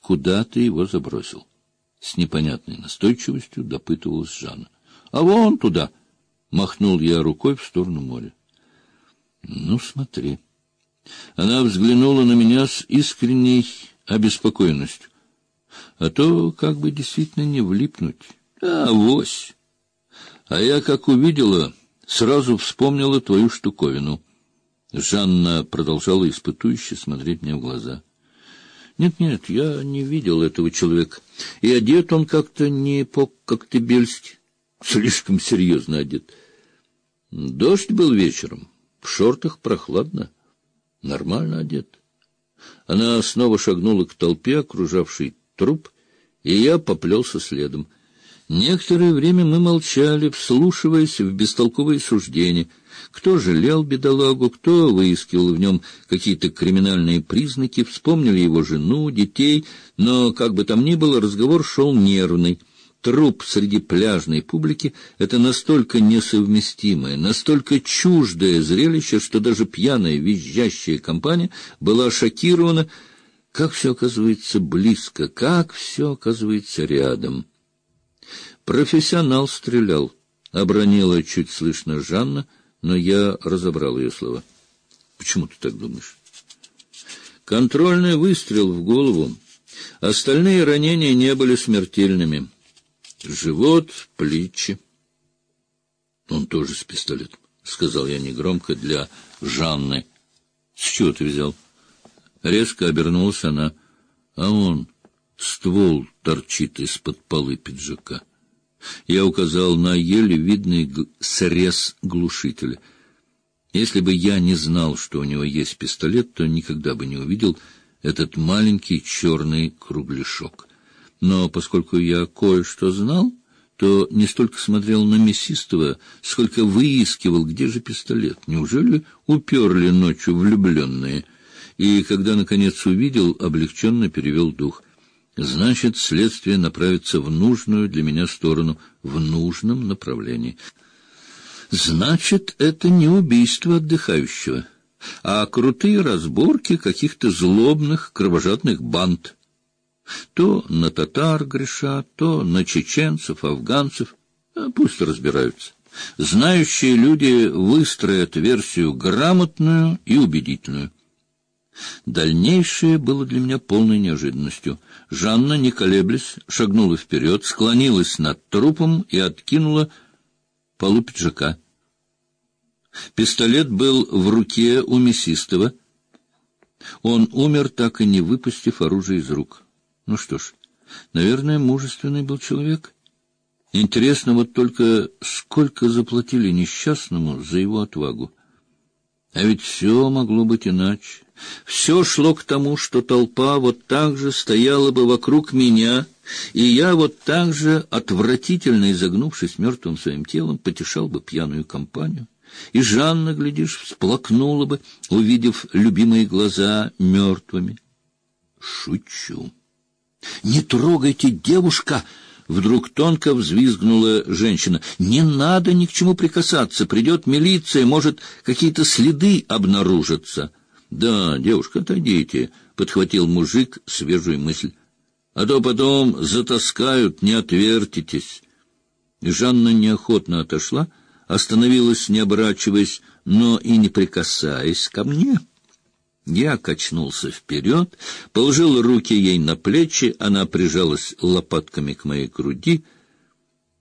Куда ты его забросил? С непонятной настойчивостью допытывалась Жанна. А вон туда! Махнул я рукой в сторону моря. Ну, смотри. Она взглянула на меня с искренней обеспокоенностью. А то как бы действительно не влипнуть. Авось. А я, как увидела, сразу вспомнила твою штуковину. Жанна продолжала испытующе смотреть мне в глаза. Нет, я не видел этого человека. И одет он как-то не по-коктебельски. Слишком серьезно одет. Дождь был вечером. В шортах прохладно. Нормально одет. Она снова шагнула к толпе, окружавшей труп, и я поплелся следом. Некоторое время мы молчали, вслушиваясь в бестолковые суждения. Кто жалел бедолагу, кто выискивал в нем какие-то криминальные признаки, вспомнили его жену, детей, но, как бы там ни было, разговор шел нервный. Труп среди пляжной публики — это настолько несовместимое, настолько чуждое зрелище, что даже пьяная визжащая компания была шокирована. Как все оказывается близко, как все оказывается рядом. «Профессионал стрелял», — обронила чуть слышно Жанна, но я разобрал ее слова. «Почему ты так думаешь?» «Контрольный выстрел в голову. Остальные ранения не были смертельными. Живот, плечи». «Он тоже с пистолетом», — сказал я негромко для Жанны. «С чего ты взял?» Резко обернулась она. «А он, ствол торчит из-под полы пиджака». Я указал на еле видный срез глушителя. Если бы я не знал, что у него есть пистолет, то никогда бы не увидел этот маленький черный кругляшок. Но поскольку я кое-что знал, то не столько смотрел на мясистого, сколько выискивал, где же пистолет. Неужели уперли ночью влюбленные? И когда, наконец, увидел, облегченно перевел дух. Значит, следствие направится в нужную для меня сторону, в нужном направлении. Значит, это не убийство отдыхающего, а крутые разборки каких-то злобных кровожадных банд. То на татар грешат, то на чеченцев, афганцев. Пусть разбираются. Знающие люди выстроят версию грамотную и убедительную. Дальнейшее было для меня полной неожиданностью. Жанна, не колеблясь, шагнула вперед, склонилась над трупом и откинула полу пиджака. Пистолет был в руке у мясистого. Он умер, так и не выпустив оружие из рук. Ну что ж, наверное, мужественный был человек. Интересно вот только, сколько заплатили несчастному за его отвагу. А ведь все могло быть иначе. Все шло к тому, что толпа вот так же стояла бы вокруг меня, и я вот так же, отвратительно изогнувшись мертвым своим телом, потешал бы пьяную компанию. И Жанна, глядишь, всплакнула бы, увидев любимые глаза мертвыми. Шучу. «Не трогайте, девушка!» Вдруг тонко взвизгнула женщина. «Не надо ни к чему прикасаться. Придет милиция, может, какие-то следы обнаружатся». «Да, девушка, отойдите», — подхватил мужик свежую мысль. «А то потом затаскают, не отвертитесь». Жанна неохотно отошла, остановилась, не оборачиваясь, но и не прикасаясь ко мне. Я качнулся вперед, положил руки ей на плечи, она прижалась лопатками к моей груди.